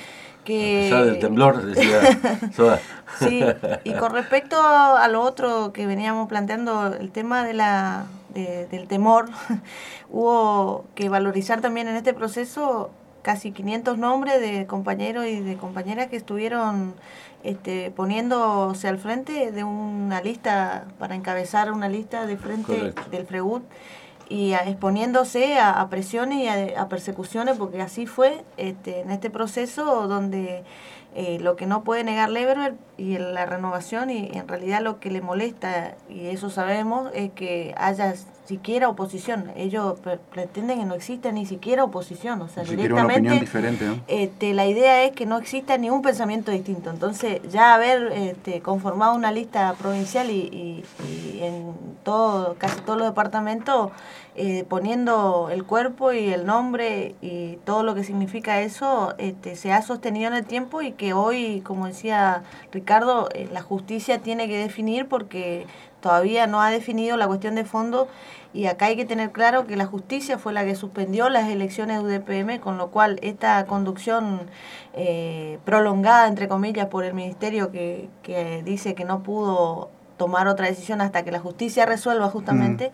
Que...
A pesar del temblor, decía Soda.
Sí, y con respecto a lo otro que veníamos planteando, el tema del temor, hubo que valorizar también en este proceso casi 500 nombres de compañeros y de compañeras que estuvieron poniéndose al frente de una lista, para encabezar una lista de frente
Correcto.
del FREUT, y exponiéndose a presiones y a persecuciones, porque así fue en este proceso donde lo que no puede negar Leverberg y la renovación, y en realidad lo que le molesta, y eso sabemos, es que haya siquiera oposición. Ellos pretenden que no exista ni siquiera oposición, o sea,
Ni siquiera una opinión diferente, ¿no?
La idea es que no exista ni un pensamiento distinto. Entonces, ya haber conformado una lista provincial y en casi todos los departamentos, poniendo el cuerpo y el nombre y todo lo que significa eso, se ha sostenido en el tiempo, y que hoy, como decía Ricardo, la justicia tiene que definir, porque todavía no ha definido la cuestión de fondo, y acá hay que tener claro que la justicia fue la que suspendió las elecciones de UDPM, con lo cual esta conducción prolongada, entre comillas, por el ministerio que dice que no pudo tomar otra decisión hasta que la justicia resuelva justamente,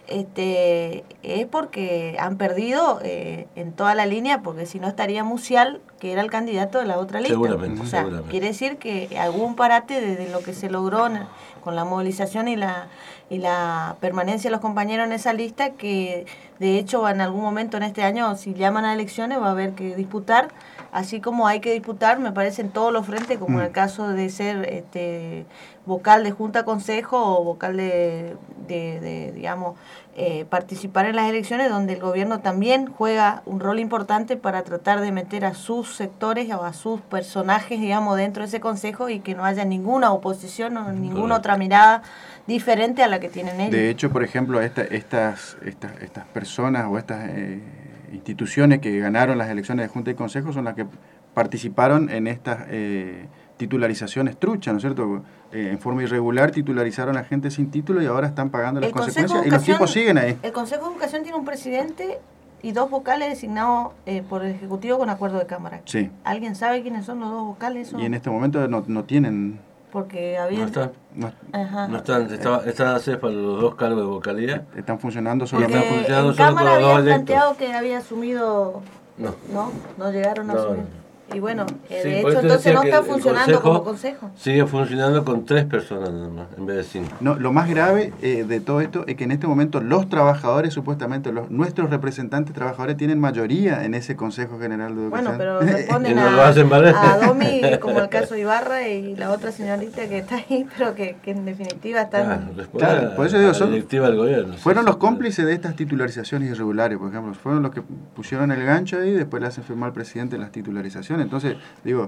es porque han perdido en toda la línea, porque si no estaría Musial, que era el candidato de la otra lista.
Seguramente,
o sea,
seguramente.
Quiere decir que algún parate desde lo que se logró con la movilización y la permanencia de los compañeros en esa lista, que de hecho en algún momento en este año, si llaman a elecciones, va a haber que disputar, así como hay que disputar, me parece, en todos los frentes, como en el caso de ser vocal de Junta Consejo o vocal de digamos, participar en las elecciones, donde el gobierno también juega un rol importante para tratar de meter a sus sectores o a sus personajes, digamos, dentro de ese consejo, y que no haya ninguna oposición o ninguna otra mirada diferente a la que tienen ellos.
De hecho, por ejemplo, estas personas o estas instituciones que ganaron las elecciones de Junta y Consejo son las que participaron en estas titularizaciones truchas, ¿no es cierto? En forma irregular titularizaron a gente sin título y ahora están pagando las consecuencias, y los tipos siguen ahí.
El Consejo de Educación tiene un presidente y 2 vocales designados por el Ejecutivo con acuerdo de Cámara.
Sí.
¿Alguien sabe quiénes son los 2 vocales?
Y en este momento no tienen...
Porque había...
No están.
Ajá.
No están. Están hacer para los 2 cargos de vocalía.
Están funcionando
Porque
solamente.
Están funcionando
en
solo
Cámara
con los 2
habían
electos.
planteado que había asumido... No llegaron a asumir. Y bueno, de hecho entonces no está funcionando como consejo.
Sigue funcionando con 3 personas nada más, en vez de 5.
No, lo más grave de todo esto es que en este momento los trabajadores, supuestamente nuestros representantes trabajadores, tienen mayoría en ese Consejo General de Educación.
Bueno, pero responden a Domi, como el caso de Ibarra y la otra señorita que está ahí, pero que en definitiva están...
Claro, por eso digo,
directiva del gobierno.
Fueron los cómplices de estas titularizaciones irregulares, por ejemplo. Fueron los que pusieron el gancho ahí y después le hacen firmar al presidente las titularizaciones. Entonces, digo,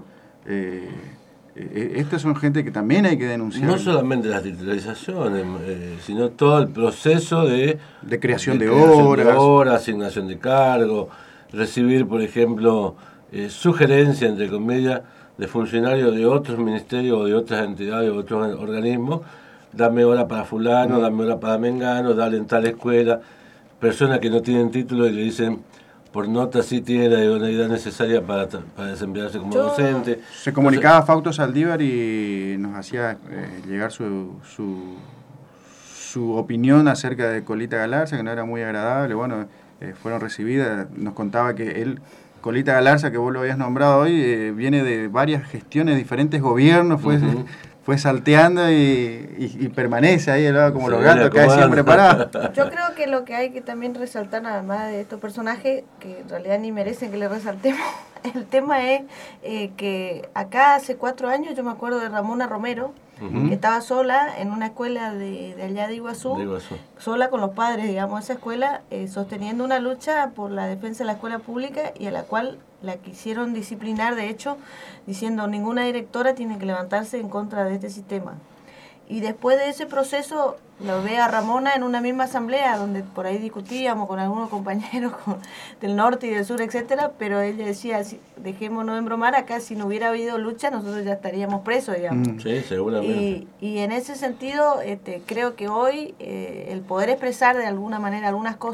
estas son gente que también hay que denunciar.
No solamente las titularizaciones, sino todo el proceso de
creación de horas,
asignación de cargo, recibir, por ejemplo, sugerencias, entre comillas, de funcionarios de otros ministerios o de otras entidades o otros organismos. Dame hora para fulano, dame hora para mengano, dale en tal escuela. Personas que no tienen título y le dicen, por nota sí tiene la idoneidad necesaria para desempeñarse como docente.
Se comunicaba Fausto Saldívar y nos hacía llegar su opinión acerca de Colita Galarza, que no era muy agradable. Bueno, fueron recibidas. Nos contaba que él, Colita Galarza, que vos lo habías nombrado hoy, viene de varias gestiones, diferentes gobiernos, fue salteando y permanece ahí como los gatos, que hay siempre parados.
Yo creo que lo que hay que también resaltar, además de estos personajes, que en realidad ni merecen que les resaltemos, el tema es que acá hace 4 años, yo me acuerdo de Ramona Romero, que estaba sola en una escuela de allá de Iguazú, sola con los padres, digamos, esa escuela, sosteniendo una lucha por la defensa de la escuela pública, y a la cual la quisieron disciplinar, de hecho, diciendo ninguna directora tiene que levantarse en contra de este sistema. Y después de ese proceso, lo ve a Ramona en una misma asamblea, donde por ahí discutíamos con algunos compañeros del norte y del sur, etcétera, pero ella decía, dejémonos de bromar, acá si no hubiera habido lucha, nosotros ya estaríamos presos, digamos.
Sí, seguramente.
Y en ese sentido, creo que hoy el poder expresar de alguna manera algunas cosas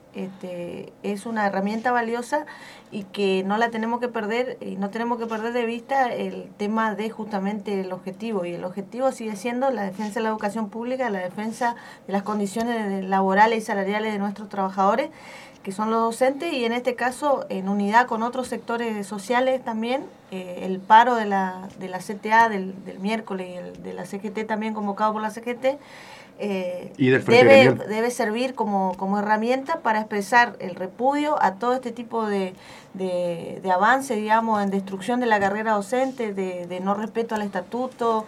es una herramienta valiosa y que no la tenemos que perder, y no tenemos que perder de vista el tema de justamente el objetivo, y el objetivo sigue siendo la defensa de la educación pública, la defensa de las condiciones laborales y salariales de nuestros trabajadores, que son los docentes, y en este caso en unidad con otros sectores sociales también, el paro de la CTA del miércoles y el de la CGT también convocado por la CGT, debe servir como herramienta para expresar el repudio a todo este tipo de avance, digamos, en destrucción de la carrera docente, de no respeto al estatuto,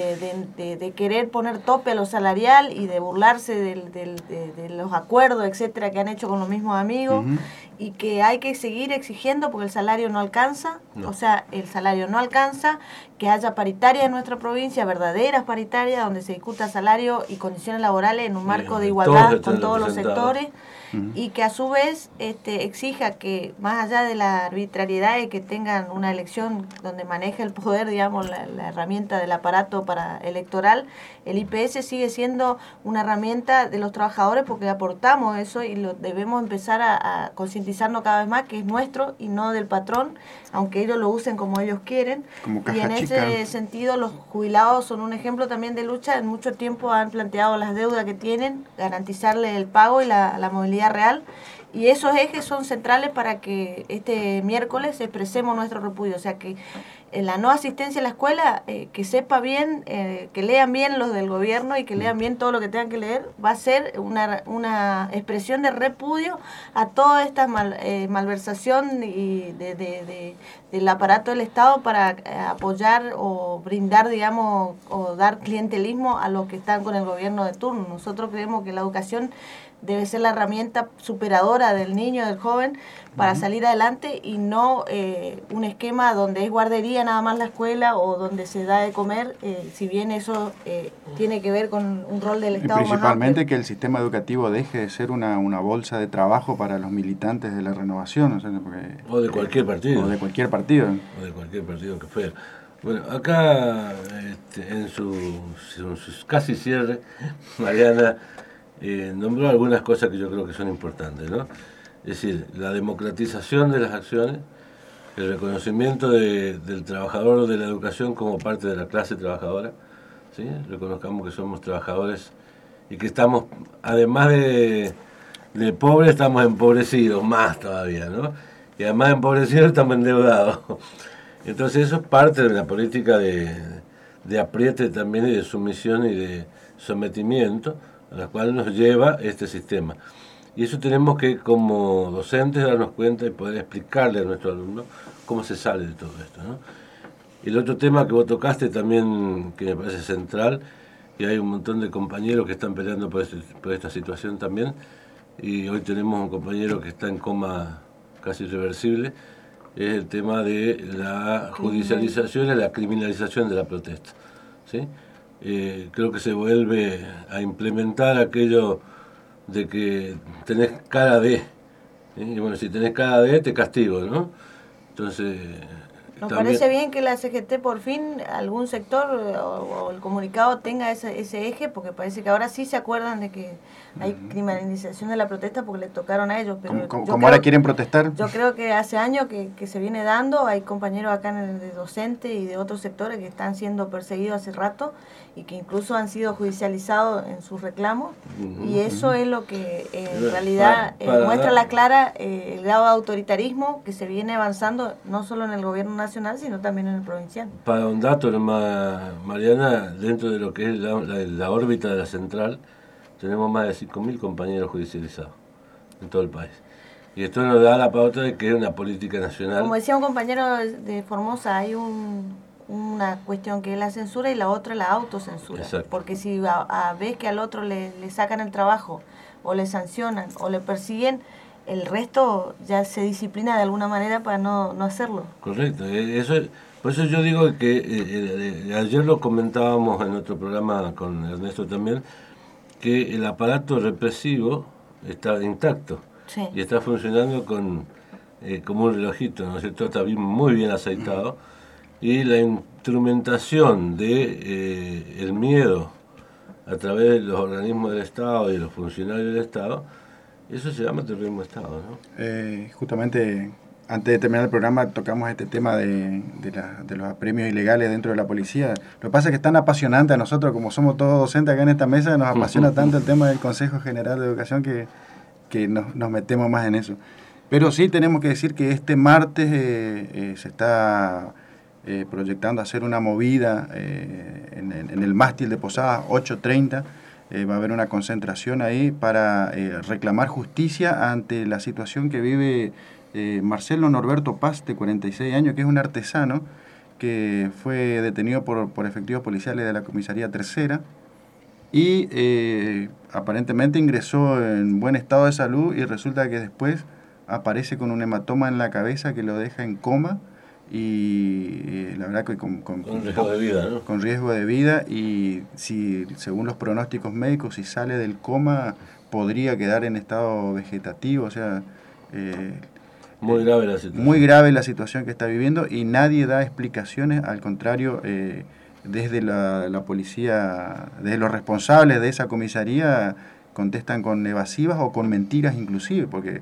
de querer poner tope a lo salarial y de burlarse de los acuerdos, etcétera, que han hecho con los mismos amigos. Y que hay que seguir exigiendo porque el salario no alcanza, el salario no alcanza, que haya paritaria en nuestra provincia, verdaderas paritarias, donde se discuta salario y condiciones laborales en un marco de igualdad con todos los sectores, y que a su vez exija que, más allá de la arbitrariedad y que tengan una elección donde maneja el poder, digamos, la herramienta del aparato para electoral, el IPS sigue siendo una herramienta de los trabajadores porque aportamos eso y lo debemos empezar a concientizarnos cada vez más que es nuestro y no del patrón, aunque ellos lo usen como ellos quieren. Y en ese sentido los jubilados son un ejemplo también de lucha. En mucho tiempo han planteado las deudas que tienen, garantizarle el pago y la movilidad real, y esos ejes son centrales para que este miércoles expresemos nuestro repudio. O sea, que la no asistencia a la escuela, que sepa bien, que lean bien los del gobierno y que lean bien todo lo que tengan que leer, va a ser una expresión de repudio a toda esta malversación y del aparato del Estado para apoyar o brindar, digamos, o dar clientelismo a los que están con el gobierno de turno. Nosotros creemos que la educación debe ser la herramienta superadora del niño, del joven, para salir adelante, y no un esquema donde es guardería nada más la escuela o donde se da de comer, si bien eso tiene que ver con un rol del Estado.
Y principalmente que el sistema educativo deje de ser una bolsa de trabajo para los militantes de la renovación,
o de cualquier partido.
O de cualquier partido.
O de cualquier partido que fuera. Bueno, acá en su casi cierre, Mariana nombró algunas cosas que yo creo que son importantes, ¿no? Es decir, la democratización de las acciones, el reconocimiento del trabajador de la educación como parte de la clase trabajadora, ¿sí? Reconozcamos que somos trabajadores y que estamos, además de pobres, estamos empobrecidos, más todavía, ¿no? Y además empobrecidos estamos endeudados. Entonces eso es parte de la política de apriete también y de sumisión y de sometimiento a la cual nos lleva este sistema. Y eso tenemos que, como docentes, darnos cuenta y poder explicarle a nuestros alumnos cómo se sale de todo esto, ¿no? El otro tema que vos tocaste también, que me parece central, y hay un montón de compañeros que están peleando por esta situación también, y hoy tenemos un compañero que está en coma casi irreversible, es el tema de la judicialización y la criminalización de la protesta, ¿sí? Creo que se vuelve a implementar aquello de que tenés cara de, y bueno, si tenés cara de, te castigo, ¿no? Entonces
nos parece bien que la CGT por fin, algún sector o el comunicado tenga ese eje, porque parece que ahora sí se acuerdan de que hay criminalización de la protesta porque le tocaron a ellos. Pero
¿Cómo ahora quieren protestar?
Yo creo que hace años que se viene dando, hay compañeros acá de docentes y de otros sectores que están siendo perseguidos hace rato y que incluso han sido judicializados en sus reclamos, y eso es lo que en realidad muestra la clara el grado de autoritarismo que se viene avanzando no solo en el gobierno nacional sino también en el provincial.
Para un dato, Mariana, dentro de lo que es la órbita de la central, tenemos más de 5.000 compañeros judicializados en todo el país. Y esto nos da la pauta de que es una política nacional.
Como decía un compañero de Formosa, hay una cuestión que es la censura y la otra la autocensura.
Exacto.
Porque si ves que al otro le sacan el trabajo o le sancionan o le persiguen, el resto ya se disciplina de alguna manera para no hacerlo.
Correcto. Por eso yo digo que ayer lo comentábamos en otro programa con Ernesto también, que el aparato represivo está intacto.
Sí.
Y está funcionando como un relojito, ¿no es cierto? Está muy bien aceitado. Y la instrumentación de el miedo a través de los organismos del Estado y de los funcionarios del Estado Eso se llama terrorismo de Estado, ¿no?
Justamente antes de terminar el programa tocamos este tema de los apremios ilegales dentro de la policía. Lo que pasa es que es tan apasionante a nosotros, como somos todos docentes acá en esta mesa, nos apasiona tanto el tema del Consejo General de Educación que nos metemos más en eso. Pero sí tenemos que decir que este martes se está proyectando hacer una movida en el mástil de Posadas, 8:30. Va a haber una concentración ahí para reclamar justicia ante la situación que vive Marcelo Norberto Paz, de 46 años, que es un artesano que fue detenido por efectivos policiales de la Comisaría Tercera y aparentemente ingresó en buen estado de salud y resulta que después aparece con un hematoma en la cabeza que lo deja en coma y la verdad que con
riesgo de vida, ¿no?
Con riesgo de vida, y si según los pronósticos médicos, si sale del coma podría quedar en estado vegetativo, o sea,
muy grave la situación.
Muy grave la situación que está viviendo y nadie da explicaciones, al contrario, desde la policía, desde los responsables de esa comisaría contestan con evasivas o con mentiras inclusive, porque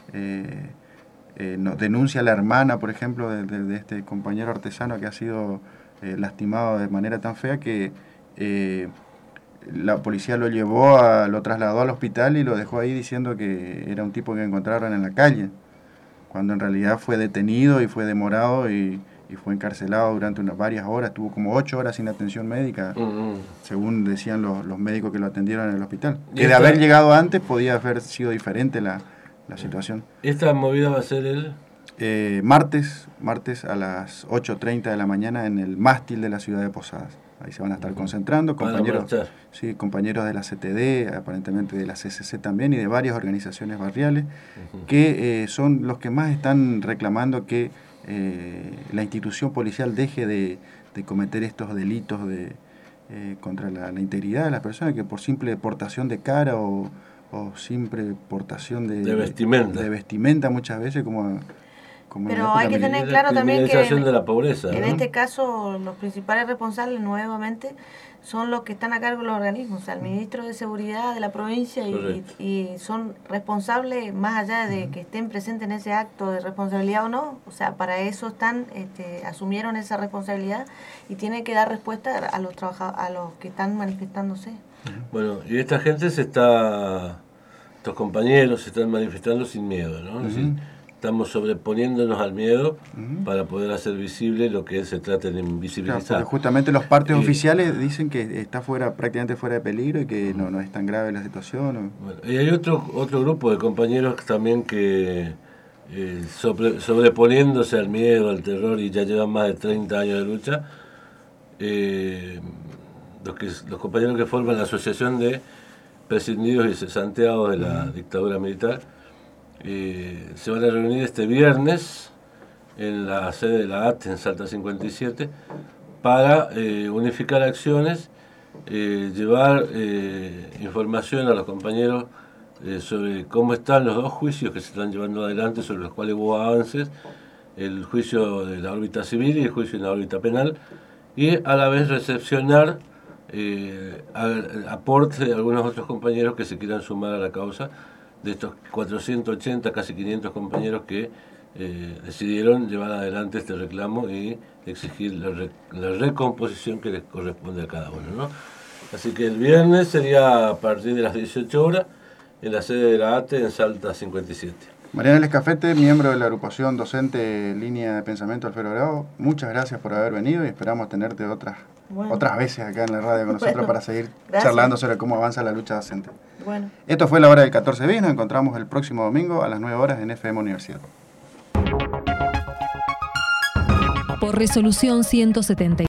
nos denuncia la hermana, por ejemplo, de este compañero artesano que ha sido lastimado de manera tan fea que la policía lo trasladó al hospital y lo dejó ahí diciendo que era un tipo que encontraron en la calle, cuando en realidad fue detenido y fue demorado y fue encarcelado durante varias horas, estuvo como 8 horas sin atención médica, según decían los médicos que lo atendieron en el hospital. Que de haber llegado antes podía haber sido diferente la situación.
¿Esta movida va a ser el...?
Martes a las 8:30 de la mañana en el mástil de la ciudad de Posadas. Ahí se van a estar concentrando compañeros de la CTD, aparentemente de la CCC también, y de varias organizaciones barriales, que son los que más están reclamando que la institución policial deje de cometer estos delitos contra la integridad de las personas, que por simple portación de cara o simple portación de vestimenta muchas veces como
pero hay que tener claro también que
de la pobreza,
en este caso los principales responsables nuevamente son los que están a cargo de los organismos, o sea, el ministro de Seguridad de la provincia y son responsables más allá de que estén presentes en ese acto de responsabilidad o no, o sea, para eso asumieron esa responsabilidad y tienen que dar respuesta a los trabajadores, a los que están manifestándose.
Bueno, y esta gente estos compañeros se están manifestando sin miedo, ¿no? Es decir, estamos sobreponiéndonos al miedo para poder hacer visible lo que se trata de invisibilizar.
Claro, porque justamente los partes oficiales dicen que está prácticamente fuera de peligro y que no es tan grave la situación.
Bueno, y hay otro grupo de compañeros también que sobreponiéndose al miedo, al terror, y ya llevan más de 30 años de lucha, los compañeros que forman la Asociación de Prescindidos y Cesanteados de la Dictadura Militar, se van a reunir este viernes en la sede de la ATE en Salta 57 para unificar acciones, llevar información a los compañeros sobre cómo están los dos juicios que se están llevando adelante, sobre los cuales hubo avances, el juicio de la órbita civil y el juicio de la órbita penal, y a la vez recepcionar aporte de algunos otros compañeros que se quieran sumar a la causa, de estos 480, casi 500 compañeros que decidieron llevar adelante este reclamo y exigir la recomposición que les corresponde a cada uno, ¿no? Así que el viernes sería a partir de las 18 horas en la sede de la ATE en Salta 57.
Mariana Lescafete, miembro de la agrupación docente Línea de Pensamiento Alfredo Grau, muchas gracias por haber venido y esperamos tenerte otras veces acá en la radio con nosotros para seguir charlando sobre cómo avanza la lucha docente.
Bueno.
Esto fue La Hora del 14 bis, nos encontramos el próximo domingo a las 9 horas en FM Universidad.
Por resolución 170.